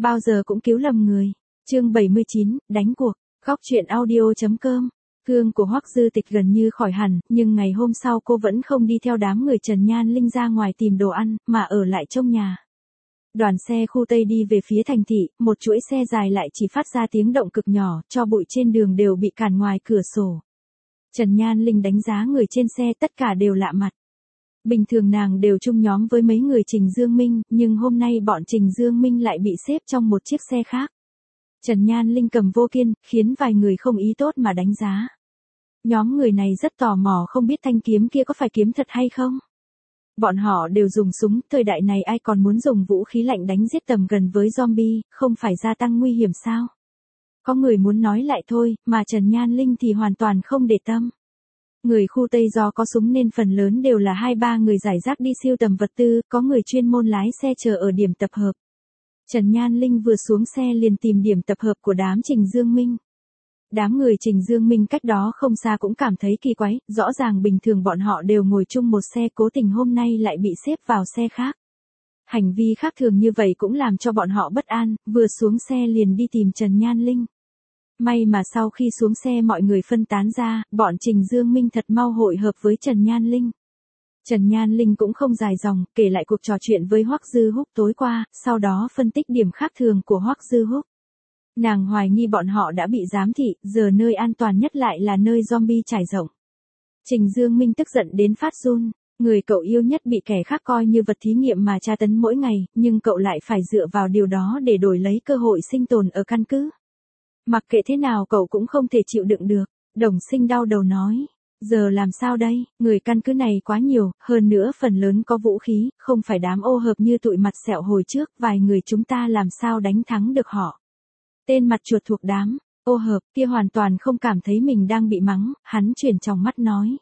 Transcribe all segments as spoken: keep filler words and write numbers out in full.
bao giờ cũng cứu lầm người. Chương bảy mươi chín, đánh cuộc. Góc truyện audio.com. Thương của Hoắc Dư Tịch gần như khỏi hẳn, nhưng ngày hôm sau cô vẫn không đi theo đám người Trần Nhan Linh ra ngoài tìm đồ ăn, mà ở lại trong nhà. Đoàn xe khu Tây đi về phía thành thị, một chuỗi xe dài lại chỉ phát ra tiếng động cực nhỏ, cho bụi trên đường đều bị cản ngoài cửa sổ. Trần Nhan Linh đánh giá người trên xe, tất cả đều lạ mặt. Bình thường nàng đều chung nhóm với mấy người Trình Dương Minh, nhưng hôm nay bọn Trình Dương Minh lại bị xếp trong một chiếc xe khác. Trần Nhan Linh cầm vô kiên, khiến vài người không ý tốt mà đánh giá. Nhóm người này rất tò mò không biết thanh kiếm kia có phải kiếm thật hay không. Bọn họ đều dùng súng, thời đại này ai còn muốn dùng vũ khí lạnh đánh giết tầm gần với zombie, không phải gia tăng nguy hiểm sao? Có người muốn nói lại thôi, mà Trần Nhan Linh thì hoàn toàn không để tâm. Người khu Tây do có súng nên phần lớn đều là hai ba người rải rác đi siêu tầm vật tư, có người chuyên môn lái xe chờ ở điểm tập hợp. Trần Nhan Linh vừa xuống xe liền tìm điểm tập hợp của đám Trình Dương Minh. Đám người Trình Dương Minh cách đó không xa cũng cảm thấy kỳ quái, rõ ràng bình thường bọn họ đều ngồi chung một xe, cố tình hôm nay lại bị xếp vào xe khác. Hành vi khác thường như vậy cũng làm cho bọn họ bất an, vừa xuống xe liền đi tìm Trần Nhan Linh. May mà sau khi xuống xe mọi người phân tán ra, bọn Trình Dương Minh thật mau hội hợp với Trần Nhan Linh. Trần Nhan Linh cũng không dài dòng, kể lại cuộc trò chuyện với Hoắc Dư Húc tối qua, sau đó phân tích điểm khác thường của Hoắc Dư Húc. Nàng hoài nghi bọn họ đã bị giám thị, giờ nơi an toàn nhất lại là nơi zombie trải rộng. Trình Dương Minh tức giận đến phát run, người cậu yêu nhất bị kẻ khác coi như vật thí nghiệm mà tra tấn mỗi ngày, nhưng cậu lại phải dựa vào điều đó để đổi lấy cơ hội sinh tồn ở căn cứ. Mặc kệ thế nào cậu cũng không thể chịu đựng được. Đồng Sinh đau đầu nói, giờ làm sao đây, người căn cứ này quá nhiều, hơn nữa phần lớn có vũ khí, không phải đám ô hợp như tụi mặt sẹo hồi trước, vài người chúng ta làm sao đánh thắng được họ. Tên mặt chuột thuộc đám ô hợp kia hoàn toàn không cảm thấy mình đang bị mắng, hắn chuyển tròng mắt nói.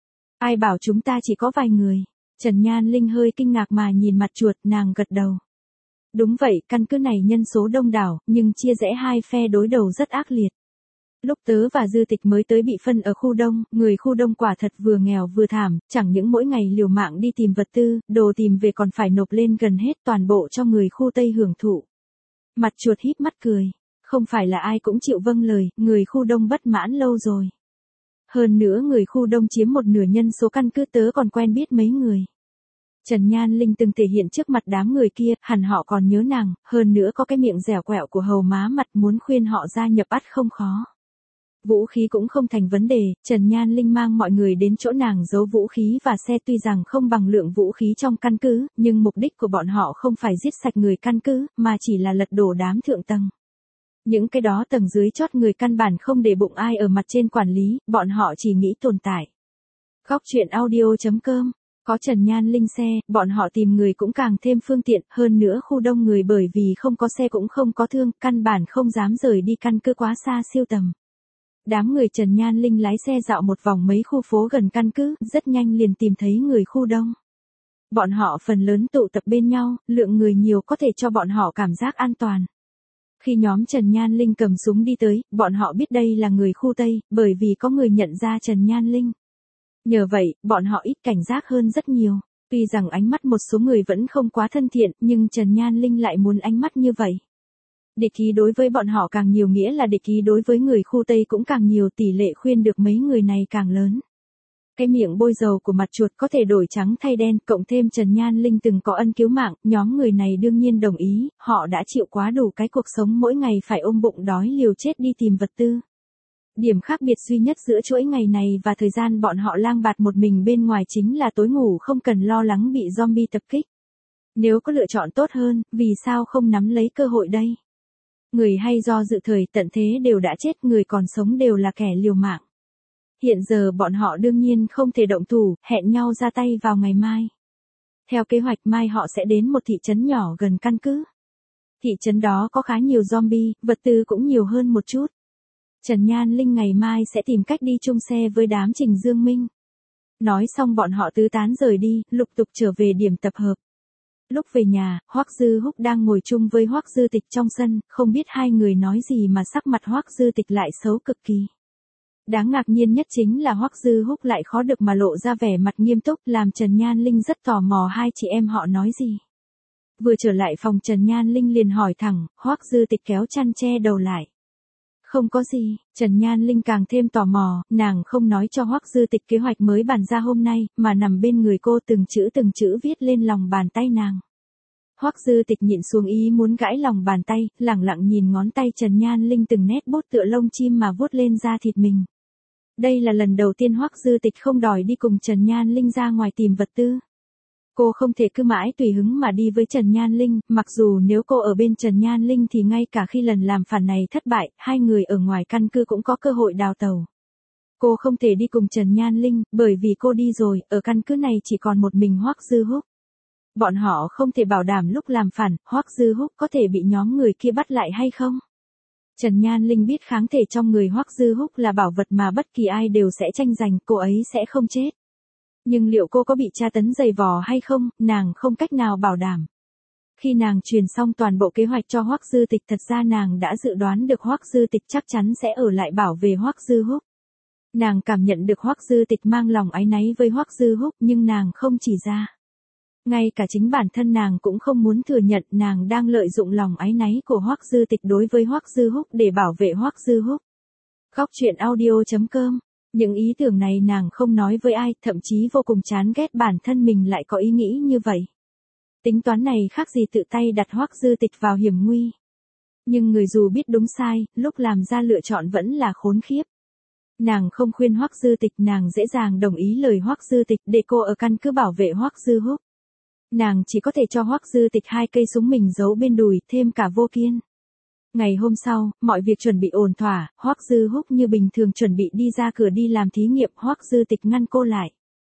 Ai bảo chúng ta chỉ có vài người. Trần Nhan Linh hơi kinh ngạc mà nhìn mặt chuột, nàng gật đầu. Đúng vậy, căn cứ này nhân số đông đảo, nhưng chia rẽ hai phe đối đầu rất ác liệt. Lúc tớ và Dư Tịch mới tới bị phân ở khu đông, người khu đông quả thật vừa nghèo vừa thảm, chẳng những mỗi ngày liều mạng đi tìm vật tư, đồ tìm về còn phải nộp lên gần hết toàn bộ cho người khu Tây hưởng thụ. Mặt chuột híp mắt cười. Không phải là ai cũng chịu vâng lời, người khu đông bất mãn lâu rồi. Hơn nữa người khu đông chiếm một nửa nhân số căn cứ, tớ còn quen biết mấy người. Trần Nhan Linh từng thể hiện trước mặt đám người kia, hẳn họ còn nhớ nàng, hơn nữa có cái miệng dẻo quẹo của hầu má mặt, muốn khuyên họ gia nhập ắt không khó. Vũ khí cũng không thành vấn đề, Trần Nhan Linh mang mọi người đến chỗ nàng giấu vũ khí và xe, tuy rằng không bằng lượng vũ khí trong căn cứ, nhưng mục đích của bọn họ không phải giết sạch người căn cứ, mà chỉ là lật đổ đám thượng tầng. Những cái đó tầng dưới chót người căn bản không để bụng ai ở mặt trên quản lý, bọn họ chỉ nghĩ tồn tại. Góc truyện audio.com. Có Trần Nhan Linh xe, bọn họ tìm người cũng càng thêm phương tiện, hơn nữa khu đông người bởi vì không có xe cũng không có thương, căn bản không dám rời đi căn cứ quá xa siêu tầm. Đám người Trần Nhan Linh lái xe dạo một vòng mấy khu phố gần căn cứ, rất nhanh liền tìm thấy người khu đông. Bọn họ phần lớn tụ tập bên nhau, lượng người nhiều có thể cho bọn họ cảm giác an toàn. Khi nhóm Trần Nhan Linh cầm súng đi tới, bọn họ biết đây là người khu Tây, bởi vì có người nhận ra Trần Nhan Linh. Nhờ vậy, bọn họ ít cảnh giác hơn rất nhiều. Tuy rằng ánh mắt một số người vẫn không quá thân thiện, nhưng Trần Nhan Linh lại muốn ánh mắt như vậy. Địch ý đối với bọn họ càng nhiều nghĩa là địch ý đối với người khu Tây cũng càng nhiều, tỷ lệ khuyên được mấy người này càng lớn. Cái miệng bôi dầu của mặt chuột có thể đổi trắng thay đen, cộng thêm Trần Nhan Linh từng có ân cứu mạng, nhóm người này đương nhiên đồng ý, họ đã chịu quá đủ cái cuộc sống mỗi ngày phải ôm bụng đói liều chết đi tìm vật tư. Điểm khác biệt duy nhất giữa chuỗi ngày này và thời gian bọn họ lang bạt một mình bên ngoài chính là tối ngủ không cần lo lắng bị zombie tập kích. Nếu có lựa chọn tốt hơn, vì sao không nắm lấy cơ hội đây? Người hay do dự thời tận thế đều đã chết, người còn sống đều là kẻ liều mạng. Hiện giờ bọn họ đương nhiên không thể động thủ, hẹn nhau ra tay vào ngày mai. Theo kế hoạch mai họ sẽ đến một thị trấn nhỏ gần căn cứ. Thị trấn đó có khá nhiều zombie, vật tư cũng nhiều hơn một chút. Trần Nhan Linh ngày mai sẽ tìm cách đi chung xe với đám Trình Dương Minh. Nói xong bọn họ tứ tán rời đi, lục tục trở về điểm tập hợp. Lúc về nhà, Hoắc Dư Húc đang ngồi chung với Hoắc Dư Tịch trong sân, không biết hai người nói gì mà sắc mặt Hoắc Dư Tịch lại xấu cực kỳ. Đáng ngạc nhiên nhất chính là Hoắc Dư Húc lại khó được mà lộ ra vẻ mặt nghiêm túc, làm Trần Nhan Linh rất tò mò hai chị em họ nói gì. Vừa trở lại phòng Trần Nhan Linh liền hỏi thẳng, Hoắc Dư Tịch kéo chăn che đầu lại. Không có gì, Trần Nhan Linh càng thêm tò mò, nàng không nói cho Hoắc Dư Tịch kế hoạch mới bàn ra hôm nay, mà nằm bên người cô từng chữ từng chữ viết lên lòng bàn tay nàng. Hoắc Dư Tịch nhịn xuống ý muốn gãi lòng bàn tay, lẳng lặng nhìn ngón tay Trần Nhan Linh từng nét bút tựa lông chim mà vuốt lên da thịt mình. Đây là lần đầu tiên Hoắc Dư Tịch không đòi đi cùng Trần Nhan Linh ra ngoài tìm vật tư. Cô không thể cứ mãi tùy hứng mà đi với Trần Nhan Linh, mặc dù nếu cô ở bên Trần Nhan Linh thì ngay cả khi lần làm phản này thất bại, hai người ở ngoài căn cứ cũng có cơ hội đào tẩu. Cô không thể đi cùng Trần Nhan Linh, bởi vì cô đi rồi, ở căn cứ này chỉ còn một mình Hoắc Dư Húc. Bọn họ không thể bảo đảm lúc làm phản, Hoắc Dư Húc có thể bị nhóm người kia bắt lại hay không. Trần Nhan Linh biết kháng thể trong người Hoắc Dư Húc là bảo vật mà bất kỳ ai đều sẽ tranh giành, cô ấy sẽ không chết. Nhưng liệu cô có bị tra tấn dày vò hay không, nàng không cách nào bảo đảm. Khi nàng truyền xong toàn bộ kế hoạch cho Hoắc Dư Tịch, thật ra nàng đã dự đoán được Hoắc Dư Tịch chắc chắn sẽ ở lại bảo vệ Hoắc Dư Húc. Nàng cảm nhận được Hoắc Dư Tịch mang lòng áy náy với Hoắc Dư Húc nhưng nàng không chỉ ra. Ngay cả chính bản thân nàng cũng không muốn thừa nhận nàng đang lợi dụng lòng áy náy của Hoắc Dư Tịch đối với Hoắc Dư Húc để bảo vệ Hoắc Dư Húc. Góc truyện audio chấm com. Những ý tưởng này nàng không nói với ai, thậm chí vô cùng chán ghét bản thân mình lại có ý nghĩ như vậy. Tính toán này khác gì tự tay đặt Hoắc Dư Tịch vào hiểm nguy. Nhưng người dù biết đúng sai, lúc làm ra lựa chọn vẫn là khốn khiếp. Nàng không khuyên Hoắc Dư Tịch, nàng dễ dàng đồng ý lời Hoắc Dư Tịch để cô ở căn cứ bảo vệ Hoắc Dư Húc. Nàng chỉ có thể cho Hoắc Dư Tịch hai cây súng mình giấu bên đùi, thêm cả vô kiên. Ngày hôm sau, mọi việc chuẩn bị ổn thỏa, Hoắc Dư Húc như bình thường chuẩn bị đi ra cửa đi làm thí nghiệm, Hoắc Dư Tịch ngăn cô lại.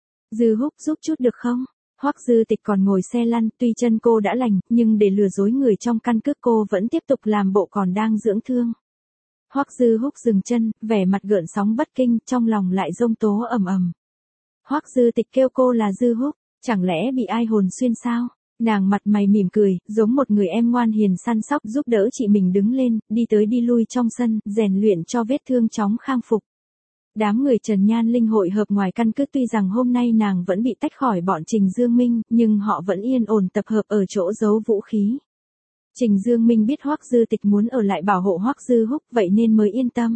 Dư Húc giúp chút được không? Hoắc Dư Tịch còn ngồi xe lăn, tuy chân cô đã lành, nhưng để lừa dối người trong căn cứ cô vẫn tiếp tục làm bộ còn đang dưỡng thương. Hoắc Dư Húc dừng chân, vẻ mặt gợn sóng bất kinh, trong lòng lại dông tố ầm ầm. Hoắc Dư Tịch kêu cô là Dư Húc, chẳng lẽ bị ai hồn xuyên sao? Nàng mặt mày mỉm cười, giống một người em ngoan hiền săn sóc giúp đỡ chị mình đứng lên, đi tới đi lui trong sân, rèn luyện cho vết thương chóng khang phục. Đám người Trần Nhan Linh hội hợp ngoài căn cứ, tuy rằng hôm nay nàng vẫn bị tách khỏi bọn Trình Dương Minh, nhưng họ vẫn yên ổn tập hợp ở chỗ giấu vũ khí. Trình Dương Minh biết Hoắc Dư Tịch muốn ở lại bảo hộ Hoắc Dư Húc, vậy nên mới yên tâm.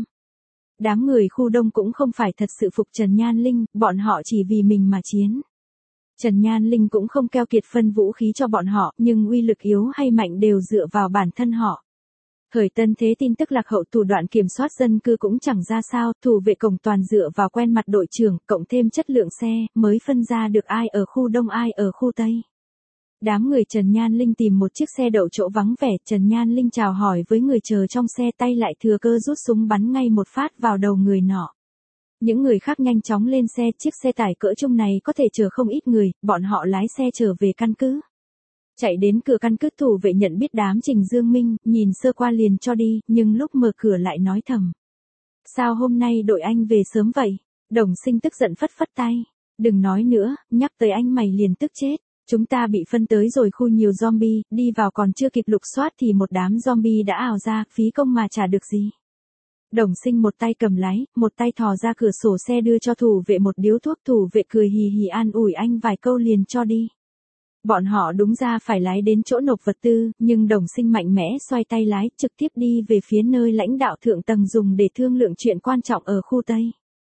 Đám người khu đông cũng không phải thật sự phục Trần Nhan Linh, bọn họ chỉ vì mình mà chiến. Trần Nhan Linh cũng không keo kiệt phân vũ khí cho bọn họ, nhưng uy lực yếu hay mạnh đều dựa vào bản thân họ. Thời Tân Thế tin tức lạc hậu, thủ đoạn kiểm soát dân cư cũng chẳng ra sao, thủ vệ cổng toàn dựa vào quen mặt đội trưởng, cộng thêm chất lượng xe, mới phân ra được ai ở khu đông ai ở khu tây. Đám người Trần Nhan Linh tìm một chiếc xe đậu chỗ vắng vẻ, Trần Nhan Linh chào hỏi với người chờ trong xe, tay lại thừa cơ rút súng bắn ngay một phát vào đầu người nọ. Những người khác nhanh chóng lên xe, chiếc xe tải cỡ trung này có thể chở không ít người, bọn họ lái xe trở về căn cứ. Chạy đến cửa căn cứ, thủ vệ nhận biết đám Trình Dương Minh, nhìn sơ qua liền cho đi, nhưng lúc mở cửa lại nói thầm. Sao hôm nay đội anh về sớm vậy? Đồng Sinh tức giận phất phất tay. Đừng nói nữa, nhắc tới anh mày liền tức chết. Chúng ta bị phân tới rồi khu nhiều zombie, đi vào còn chưa kịp lục soát thì một đám zombie đã ào ra, phí công mà chả được gì. Đồng Sinh một tay cầm lái, một tay thò ra cửa sổ xe đưa cho thủ vệ một điếu thuốc, thủ vệ cười hì hì an ủi anh vài câu liền cho đi. Bọn họ đúng ra phải lái đến chỗ nộp vật tư, nhưng Đồng Sinh mạnh mẽ xoay tay lái, trực tiếp đi về phía nơi lãnh đạo thượng tầng dùng để thương lượng chuyện quan trọng ở khu Tây.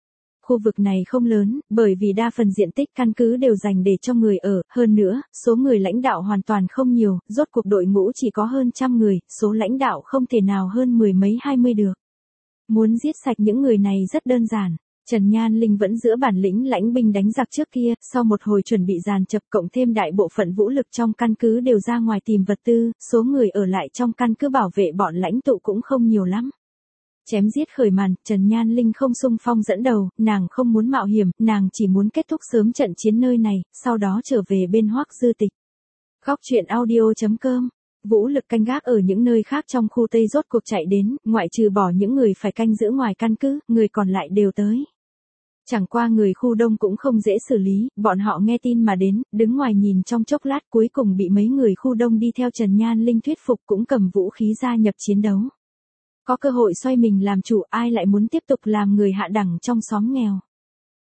Khu vực này không lớn, bởi vì đa phần diện tích căn cứ đều dành để cho người ở, hơn nữa, số người lãnh đạo hoàn toàn không nhiều, rốt cuộc đội ngũ chỉ có hơn trăm người, số lãnh đạo không thể nào hơn mười mấy hai mươi được. Muốn giết sạch những người này rất đơn giản. Trần Nhan Linh vẫn giữ bản lĩnh lãnh binh đánh giặc trước kia, sau một hồi chuẩn bị dàn chập cộng thêm đại bộ phận vũ lực trong căn cứ đều ra ngoài tìm vật tư, số người ở lại trong căn cứ bảo vệ bọn lãnh tụ cũng không nhiều lắm. Chém giết khởi màn, Trần Nhan Linh không xung phong dẫn đầu, nàng không muốn mạo hiểm, nàng chỉ muốn kết thúc sớm trận chiến nơi này, sau đó trở về bên Hoắc Dư Tịch. Góc truyện audio chấm com. Vũ lực canh gác ở những nơi khác trong khu Tây rốt cuộc chạy đến, ngoại trừ bỏ những người phải canh giữ ngoài căn cứ, người còn lại đều tới. Chẳng qua người khu Đông cũng không dễ xử lý, bọn họ nghe tin mà đến, đứng ngoài nhìn trong chốc lát cuối cùng bị mấy người khu Đông đi theo Trần Nhan Linh thuyết phục cũng cầm vũ khí gia nhập chiến đấu. Có cơ hội xoay mình làm chủ, ai lại muốn tiếp tục làm người hạ đẳng trong xóm nghèo.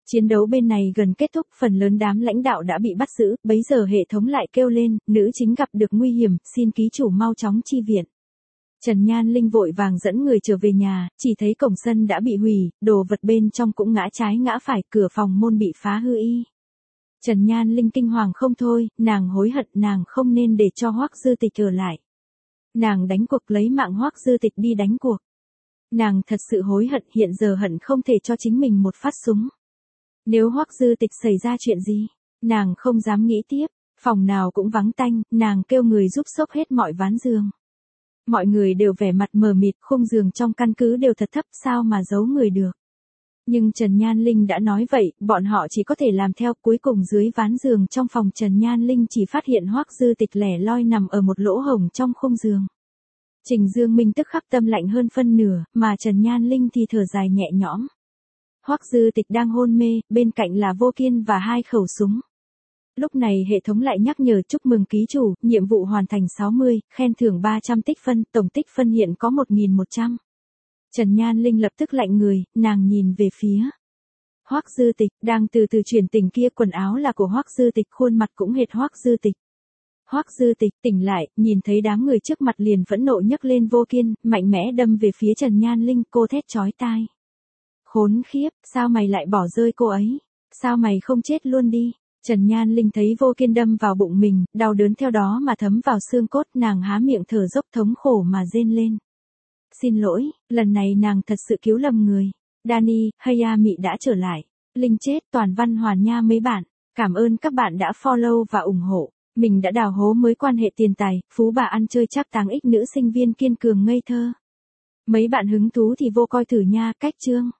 Chiến đấu bên này gần kết thúc, phần lớn đám lãnh đạo đã bị bắt giữ, bấy giờ hệ thống lại kêu lên, nữ chính gặp được nguy hiểm, xin ký chủ mau chóng chi viện. Trần Nhan Linh vội vàng dẫn người trở về nhà, chỉ thấy cổng sân đã bị hủy, đồ vật bên trong cũng ngã trái ngã phải, cửa phòng môn bị phá hư y. Trần Nhan Linh kinh hoàng không thôi, nàng hối hận nàng không nên để cho Hoắc Dư Tịch ở lại. Nàng đánh cuộc lấy mạng Hoắc Dư Tịch đi đánh cuộc. Nàng thật sự hối hận, hiện giờ hận không thể cho chính mình một phát súng. Nếu Hoắc Dư Tịch xảy ra chuyện gì, nàng không dám nghĩ tiếp, phòng nào cũng vắng tanh, nàng kêu người giúp xốc hết mọi ván giường. Mọi người đều vẻ mặt mờ mịt, khung giường trong căn cứ đều thật thấp, sao mà giấu người được. Nhưng Trần Nhan Linh đã nói vậy, bọn họ chỉ có thể làm theo. Cuối cùng dưới ván giường trong phòng Trần Nhan Linh chỉ phát hiện Hoắc Dư Tịch lẻ loi nằm ở một lỗ hổng trong khung giường. Trình Dương Minh tức khắc tâm lạnh hơn phân nửa, mà Trần Nhan Linh thì thở dài nhẹ nhõm. Hoắc Dư Tịch đang hôn mê, bên cạnh là Vô Kiên và hai khẩu súng. Lúc này hệ thống lại nhắc nhở chúc mừng ký chủ, nhiệm vụ hoàn thành sáu mươi, khen thưởng ba trăm tích phân, tổng tích phân hiện có một nghìn một trăm. Trần Nhan Linh lập tức lạnh người, nàng nhìn về phía Hoắc Dư Tịch, đang từ từ chuyển tỉnh kia, quần áo là của Hoắc Dư Tịch, khuôn mặt cũng hệt Hoắc Dư Tịch. Hoắc Dư Tịch tỉnh lại, nhìn thấy đám người trước mặt liền phẫn nộ nhấc lên Vô Kiên, mạnh mẽ đâm về phía Trần Nhan Linh, cô thét chói tai. Khốn khiếp, sao mày lại bỏ rơi cô ấy? Sao mày không chết luôn đi? Trần Nhan Linh thấy Vô Kiên đâm vào bụng mình, đau đớn theo đó mà thấm vào xương cốt, nàng há miệng thở dốc thống khổ mà rên lên. Xin lỗi, lần này nàng thật sự cứu lầm người. Dani, Hayami đã trở lại. Linh chết, toàn văn hoàn nha mấy bạn. Cảm ơn các bạn đã follow và ủng hộ. Mình đã đào hố mới quan hệ tiền tài, phú bà ăn chơi chắc táng ích nữ sinh viên kiên cường ngây thơ. Mấy bạn hứng thú thì vô coi thử nha, cách chương.